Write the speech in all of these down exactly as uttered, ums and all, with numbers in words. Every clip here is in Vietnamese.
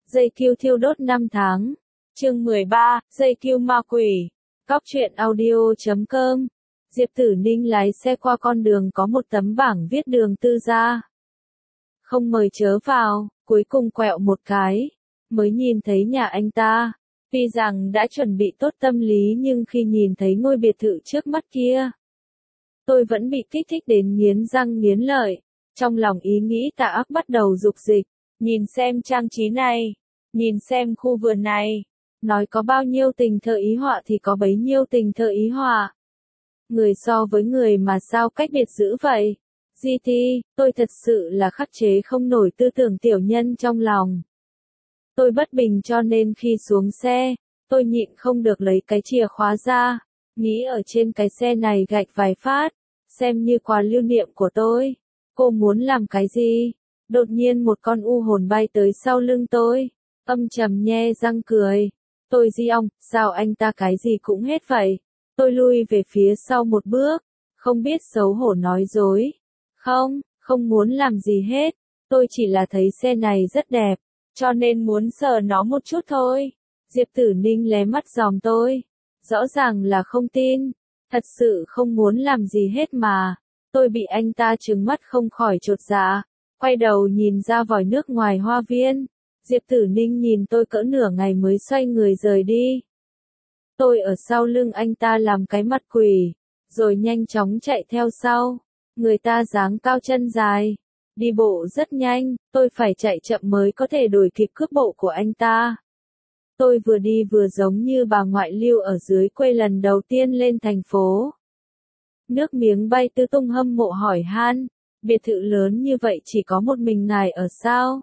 Dây kiêu thiêu đốt năm tháng. Chương mười ba, Dây kiêu ma quỷ. Cóc truyện audio chấm com. Diệp Tử Ninh lái xe qua con đường có một tấm bảng viết đường tư gia. Không mời chớ vào, cuối cùng quẹo một cái. Mới nhìn thấy nhà anh ta. Tuy rằng đã chuẩn bị tốt tâm lý nhưng khi nhìn thấy ngôi biệt thự trước mắt kia, tôi vẫn bị kích thích đến nghiến răng nghiến lợi. Trong lòng ý nghĩ tà ác bắt đầu dục dịch. Nhìn xem trang trí này, nhìn xem khu vườn này, nói có bao nhiêu tình thơ ý họa thì có bấy nhiêu tình thơ ý họa. Người so với người mà sao cách biệt dữ vậy? giê tê, tôi thật sự là khắc chế không nổi tư tưởng tiểu nhân trong lòng. Tôi bất bình cho nên khi xuống xe, tôi nhịn không được lấy cái chìa khóa ra, nghĩ ở trên cái xe này gạch vài phát, xem như quà lưu niệm của tôi. Cô muốn làm cái gì? Đột nhiên một con u hồn bay tới sau lưng tôi, âm trầm nhe răng cười. Tôi di ong, sao anh ta cái gì cũng hết vậy? Tôi lui về phía sau một bước, không biết xấu hổ nói dối. Không, không muốn làm gì hết, tôi chỉ là thấy xe này rất đẹp, cho nên muốn sờ nó một chút thôi. Diệp Tử Ninh lé mắt dòm tôi, rõ ràng là không tin, thật sự không muốn làm gì hết mà. Tôi bị anh ta trừng mắt không khỏi chột dạ. Quay đầu nhìn ra vòi nước ngoài hoa viên, Diệp Tử Ninh nhìn tôi cỡ nửa ngày mới xoay người rời đi. Tôi ở sau lưng anh ta làm cái mặt quỷ, rồi nhanh chóng chạy theo sau. Người ta dáng cao chân dài, đi bộ rất nhanh, tôi phải chạy chậm mới có thể đuổi kịp cước bộ của anh ta. Tôi vừa đi vừa giống như bà ngoại lưu ở dưới quê lần đầu tiên lên thành phố. Nước miếng bay tứ tung hâm mộ hỏi han. Biệt thự lớn như vậy chỉ có một mình ngài ở sao?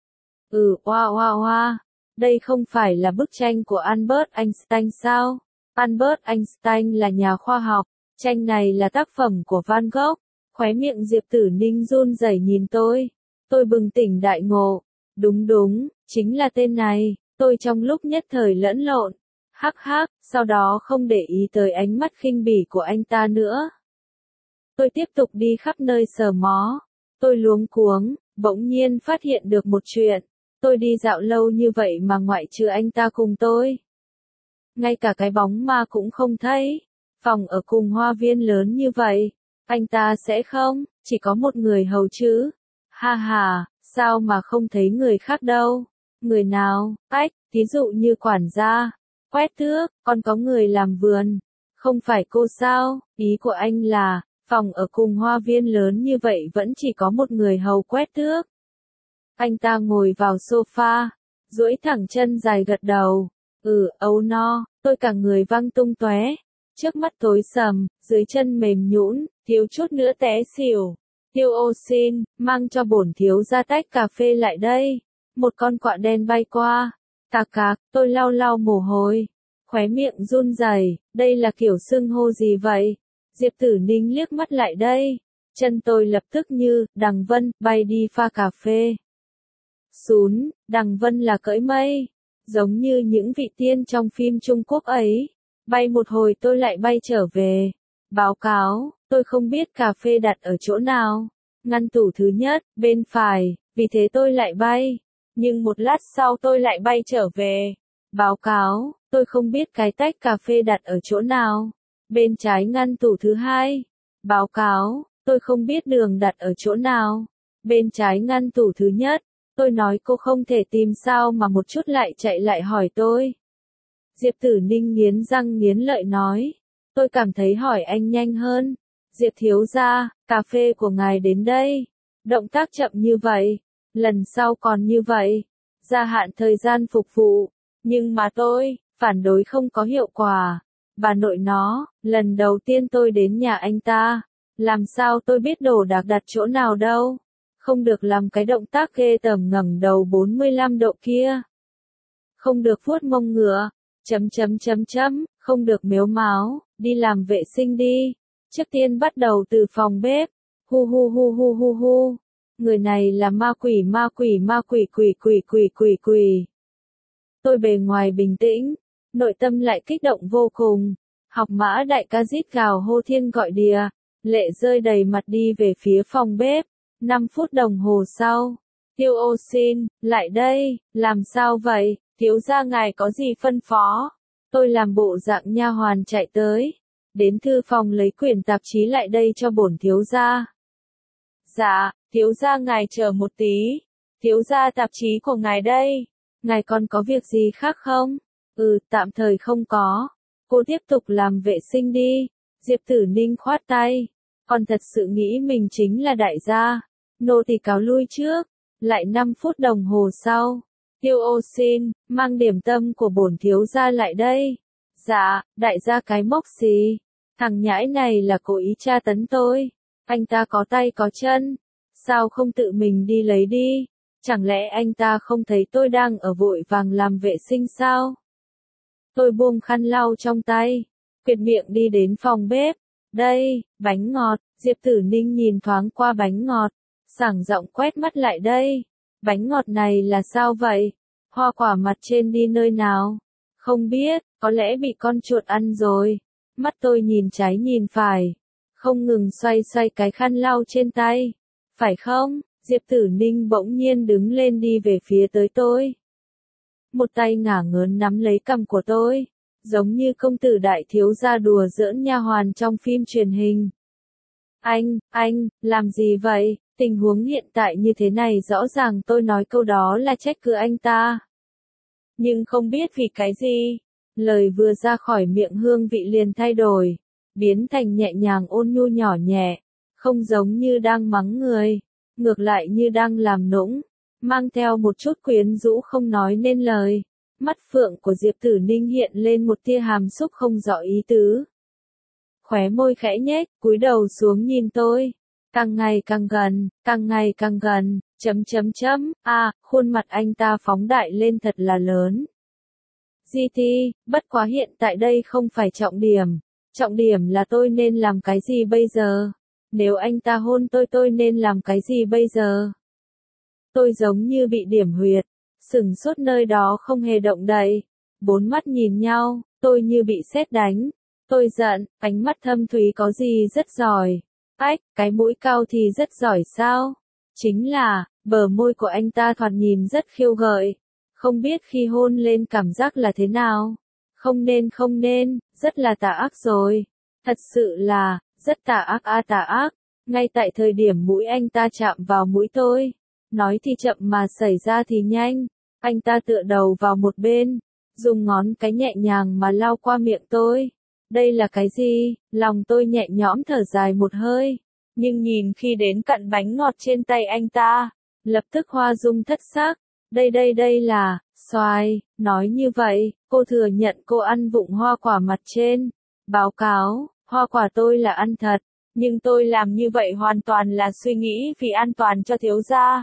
Ừ, oa oa oa, đây không phải là bức tranh của Albert Einstein sao? Albert Einstein là nhà khoa học, tranh này là tác phẩm của Van Gogh. Khóe miệng Diệp Tử Ninh run rẩy nhìn tôi. Tôi bừng tỉnh đại ngộ. Đúng đúng, chính là tên này. Tôi trong lúc nhất thời lẫn lộn. Hắc hắc, sau đó không để ý tới ánh mắt khinh bỉ của anh ta nữa. Tôi tiếp tục đi khắp nơi sờ mó. Tôi luống cuống, bỗng nhiên phát hiện được một chuyện. Tôi đi dạo lâu như vậy mà ngoại trừ anh ta cùng tôi, ngay cả cái bóng ma cũng không thấy. Phòng ở cùng hoa viên lớn như vậy, anh ta sẽ không, chỉ có một người hầu chứ. Ha ha, sao mà không thấy người khác đâu? Người nào? Ách, ví dụ như quản gia, quét tước, còn có người làm vườn. Không phải cô sao? Ý của anh là, phòng ở cùng hoa viên lớn như vậy vẫn chỉ có một người hầu quét tước. Anh ta ngồi vào sofa, duỗi thẳng chân dài gật đầu. Ừ, âu no, tôi cả người văng tung tóe. Trước mắt tối sầm, dưới chân mềm nhũn, thiếu chút nữa té xỉu. Tiêu ô xin, mang cho bổn thiếu gia tách cà phê lại đây. Một con quạ đen bay qua. Cạc cạc, tôi lau lau mồ hôi. Khóe miệng run rẩy, đây là kiểu xưng hô gì vậy? Diệp Tử Ninh liếc mắt lại đây. Chân tôi lập tức như, Đằng Vân, bay đi pha cà phê. Xún, Đằng Vân là cưỡi mây. Giống như những vị tiên trong phim Trung Quốc ấy. Bay một hồi tôi lại bay trở về. Báo cáo, tôi không biết cà phê đặt ở chỗ nào. Ngăn tủ thứ nhất, bên phải, vì thế tôi lại bay. Nhưng một lát sau tôi lại bay trở về. Báo cáo, tôi không biết cái tách cà phê đặt ở chỗ nào. Bên trái ngăn tủ thứ hai. Báo cáo, tôi không biết đường đặt ở chỗ nào. Bên trái ngăn tủ thứ nhất. Tôi nói cô không thể tìm sao mà một chút lại chạy lại hỏi tôi. Diệp Tử Ninh nghiến răng nghiến lợi nói. Tôi cảm thấy hỏi anh nhanh hơn. Diệp thiếu gia, cà phê của ngài đến đây. Động tác chậm như vậy. Lần sau còn như vậy. Gia hạn thời gian phục vụ. Nhưng mà tôi, phản đối không có hiệu quả. Bà nội nó, lần đầu tiên tôi đến nhà anh ta. Làm sao tôi biết đồ đạc đặt chỗ nào đâu. Không được làm cái động tác ghê tởm ngẩng đầu bốn mươi lăm độ kia. Không được vuốt mông ngựa. Chấm chấm chấm chấm, không được mếu máo, đi làm vệ sinh đi. Trước tiên bắt đầu từ phòng bếp. Hu hu hu hu hu hu. Người này là ma quỷ ma quỷ ma quỷ quỷ quỷ quỷ quỷ quỷ. Tôi bề ngoài bình tĩnh, nội tâm lại kích động vô cùng. Học mã đại ca rít gào hô thiên gọi địa, lệ rơi đầy mặt đi về phía phòng bếp. năm phút đồng hồ sau, Tiêu Ô Xin, lại đây, làm sao vậy, thiếu gia ngài có gì phân phó? Tôi làm bộ dạng nha hoàn chạy tới, đến thư phòng lấy quyển tạp chí lại đây cho bổn thiếu gia. Dạ, thiếu gia ngài chờ một tí, thiếu gia tạp chí của ngài đây, ngài còn có việc gì khác không? Ừ, tạm thời không có, cô tiếp tục làm vệ sinh đi. Diệp Tử Ninh khoát tay, còn thật sự nghĩ mình chính là đại gia, nô tỳ cáo lui trước. Lại năm phút đồng hồ sau, Tiêu Ô Xin, mang điểm tâm của bổn thiếu gia lại đây. Dạ, đại gia cái mốc gì? Thằng nhãi này là cố ý tra tấn tôi. Anh ta có tay có chân. Sao không tự mình đi lấy đi? Chẳng lẽ anh ta không thấy tôi đang ở vội vàng làm vệ sinh sao? Tôi buông khăn lau trong tay, quyệt miệng đi đến phòng bếp. Đây, bánh ngọt. Diệp Tử Ninh nhìn thoáng qua bánh ngọt, sảng giọng quét mắt lại đây. Bánh ngọt này là sao vậy? Hoa quả mặt trên đi nơi nào? Không biết, có lẽ bị con chuột ăn rồi. Mắt tôi nhìn trái nhìn phải, không ngừng xoay xoay cái khăn lau trên tay. Phải không? Diệp Tử Ninh bỗng nhiên đứng lên đi về phía tới tôi. Một tay ngả ngớn nắm lấy cằm của tôi, giống như công tử đại thiếu gia đùa giỡn nha hoàn trong phim truyền hình. Anh, anh, làm gì vậy? Tình huống hiện tại như thế này rõ ràng tôi nói câu đó là trách cứ anh ta. Nhưng không biết vì cái gì, lời vừa ra khỏi miệng hương vị liền thay đổi, biến thành nhẹ nhàng ôn nhu nhỏ nhẹ, không giống như đang mắng người, ngược lại như đang làm nũng, mang theo một chút quyến rũ không nói nên lời. Mắt phượng của Diệp Tử Ninh hiện lên một tia hàm xúc không rõ ý tứ. Khóe môi khẽ nhếch, cúi đầu xuống nhìn tôi. Càng ngày càng gần, càng ngày càng gần, chấm chấm chấm, à, khuôn mặt anh ta phóng đại lên thật là lớn. giê tê, bất quá hiện tại đây không phải trọng điểm. Trọng điểm là tôi nên làm cái gì bây giờ? Nếu anh ta hôn tôi tôi nên làm cái gì bây giờ? Tôi giống như bị điểm huyệt, sừng sốt nơi đó không hề động đậy. Bốn mắt nhìn nhau, tôi như bị sét đánh. Tôi giận, ánh mắt thâm thúy có gì rất giỏi. Ách, cái mũi cao thì rất giỏi sao? Chính là, bờ môi của anh ta thoạt nhìn rất khiêu gợi. Không biết khi hôn lên cảm giác là thế nào? Không nên không nên, rất là tà ác rồi. Thật sự là, rất tà ác a à, tà ác. Ngay tại thời điểm mũi anh ta chạm vào mũi tôi. Nói thì chậm mà xảy ra thì nhanh. Anh ta tựa đầu vào một bên, dùng ngón cái nhẹ nhàng mà lau qua miệng tôi. Đây là cái gì? Lòng tôi nhẹ nhõm thở dài một hơi. Nhưng nhìn khi đến cặn bánh ngọt trên tay anh ta, lập tức hoa dung thất sắc. Đây đây đây là, xoài, nói như vậy, cô thừa nhận cô ăn vụng hoa quả mặt trên. Báo cáo, hoa quả tôi là ăn thật, nhưng tôi làm như vậy hoàn toàn là suy nghĩ vì an toàn cho thiếu gia.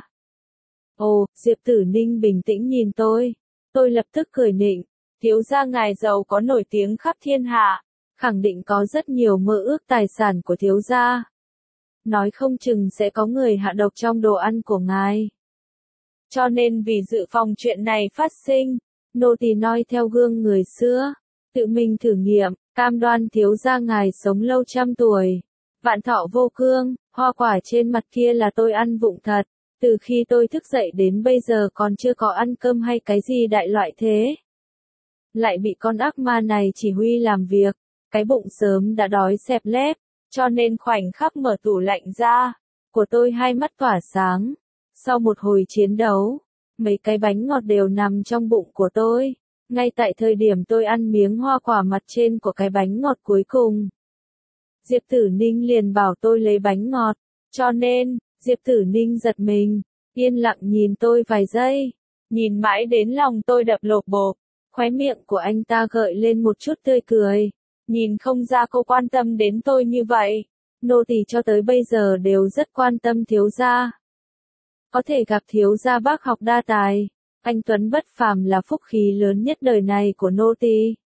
Ồ, Diệp Tử Ninh bình tĩnh nhìn tôi. Tôi lập tức cười nịnh, thiếu gia ngài giàu có nổi tiếng khắp thiên hạ, khẳng định có rất nhiều mơ ước tài sản của thiếu gia. Nói không chừng sẽ có người hạ độc trong đồ ăn của ngài. Cho nên vì dự phòng chuyện này phát sinh, nô tỳ noi theo gương người xưa, tự mình thử nghiệm, cam đoan thiếu gia ngài sống lâu trăm tuổi, vạn thọ vô cương. Hoa quả trên mặt kia là tôi ăn vụng thật, từ khi tôi thức dậy đến bây giờ còn chưa có ăn cơm hay cái gì đại loại thế. Lại bị con ác ma này chỉ huy làm việc, cái bụng sớm đã đói xẹp lép, cho nên khoảnh khắc mở tủ lạnh ra, của tôi hai mắt tỏa sáng. Sau một hồi chiến đấu, mấy cái bánh ngọt đều nằm trong bụng của tôi. Ngay tại thời điểm tôi ăn miếng hoa quả mặt trên của cái bánh ngọt cuối cùng, Diệp Tử Ninh liền bảo tôi lấy bánh ngọt. Cho nên, Diệp Tử Ninh giật mình, yên lặng nhìn tôi vài giây. Nhìn mãi đến lòng tôi đập lộp bộp, khóe miệng của anh ta gợi lên một chút tươi cười. Nhìn không ra cô quan tâm đến tôi như vậy. Nô tỳ cho tới bây giờ đều rất quan tâm thiếu gia. Có thể gặp thiếu gia bác học đa tài, anh tuấn bất phàm là phúc khí lớn nhất đời này của nô tỳ.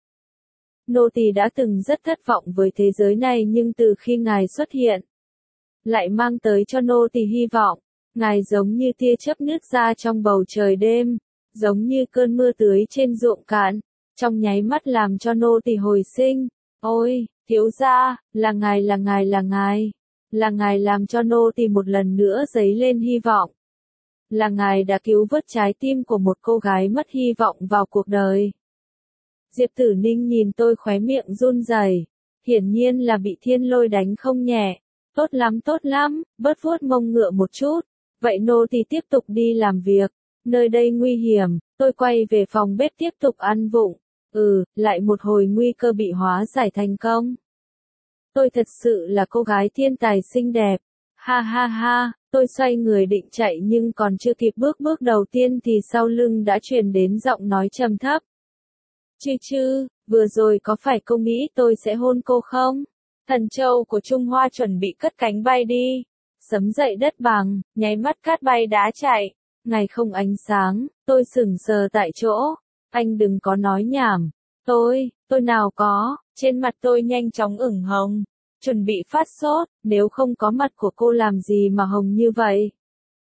Nô tỳ đã từng rất thất vọng với thế giới này nhưng từ khi ngài xuất hiện, lại mang tới cho nô tỳ hy vọng. Ngài giống như tia chớp nứt ra trong bầu trời đêm, giống như cơn mưa tưới trên ruộng cạn, trong nháy mắt làm cho nô tỳ hồi sinh. Ôi, thiếu gia, là ngài là ngài là ngài, là ngài làm cho nô tỳ một lần nữa dấy lên hy vọng. là ngài đã cứu vớt trái tim của một cô gái mất hy vọng vào cuộc đời. Diệp Tử Ninh nhìn tôi khóe miệng run rẩy, hiển nhiên là bị thiên lôi đánh không nhẹ. Tốt lắm tốt lắm, bớt vuốt mông ngựa một chút. Vậy nô tỳ tiếp tục đi làm việc. Nơi đây nguy hiểm, tôi quay về phòng bếp tiếp tục ăn vụng. Ừ, lại một hồi nguy cơ bị hóa giải thành công. Tôi thật sự là cô gái thiên tài xinh đẹp. Ha ha ha, tôi xoay người định chạy nhưng còn chưa kịp bước bước đầu tiên thì sau lưng đã truyền đến giọng nói trầm thấp. Chư chư, vừa rồi có phải cô nghĩ tôi sẽ hôn cô không? Thần châu của Trung Hoa chuẩn bị cất cánh bay đi. Sấm dậy đất bằng, nháy mắt cát bay đá chạy. Ngày không ánh sáng, tôi sững sờ tại chỗ. Anh đừng có nói nhảm. Tôi, tôi nào có, trên mặt tôi nhanh chóng ửng hồng. Chuẩn bị phát sốt, nếu không có mặt của cô làm gì mà hồng như vậy?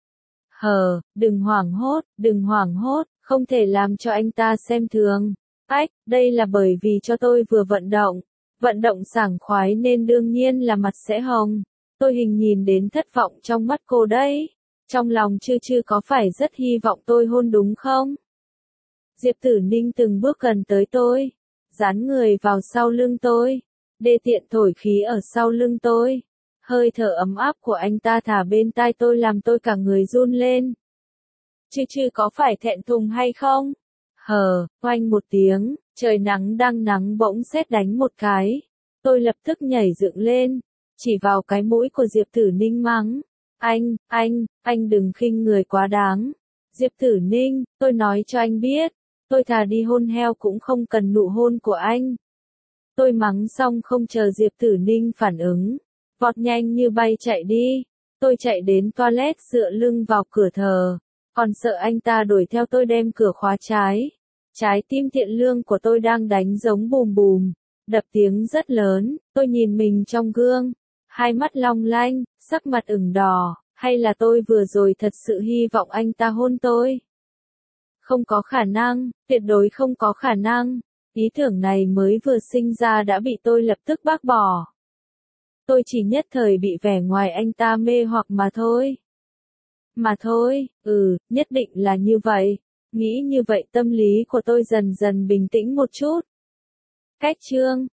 Hờ, đừng hoảng hốt, đừng hoảng hốt, không thể làm cho anh ta xem thường. Ách, đây là bởi vì cho tôi vừa vận động. Vận động sảng khoái nên đương nhiên là mặt sẽ hồng. Tôi hình nhìn đến thất vọng trong mắt cô đấy. Trong lòng chư chư có phải rất hy vọng tôi hôn đúng không? Diệp Tử Ninh từng bước gần tới tôi, dán người vào sau lưng tôi, đê tiện thổi khí ở sau lưng tôi. Hơi thở ấm áp của anh ta thả bên tai tôi làm tôi cả người run lên. Chư chư có phải thẹn thùng hay không? Hờ, oanh một tiếng, trời nắng đang nắng bỗng sét đánh một cái. Tôi lập tức nhảy dựng lên, chỉ vào cái mũi của Diệp Tử Ninh mắng. Anh, anh, anh đừng khinh người quá đáng. Diệp Tử Ninh, tôi nói cho anh biết, tôi thà đi hôn heo cũng không cần nụ hôn của anh. Tôi mắng xong không chờ Diệp Tử Ninh phản ứng, vọt nhanh như bay chạy đi. Tôi chạy đến toilet dựa lưng vào cửa thờ, còn sợ anh ta đuổi theo tôi đem cửa khóa trái. Trái tim thiện lương của tôi đang đánh giống bùm bùm, đập tiếng rất lớn. Tôi nhìn mình trong gương, hai mắt long lanh, sắc mặt ửng đỏ, hay là tôi vừa rồi thật sự hy vọng anh ta hôn tôi? Không có khả năng, tuyệt đối không có khả năng. Ý tưởng này mới vừa sinh ra đã bị tôi lập tức bác bỏ. Tôi chỉ nhất thời bị vẻ ngoài anh ta mê hoặc mà thôi. Mà thôi, ừ, nhất định là như vậy. Nghĩ như vậy tâm lý của tôi dần dần bình tĩnh một chút. Cách chương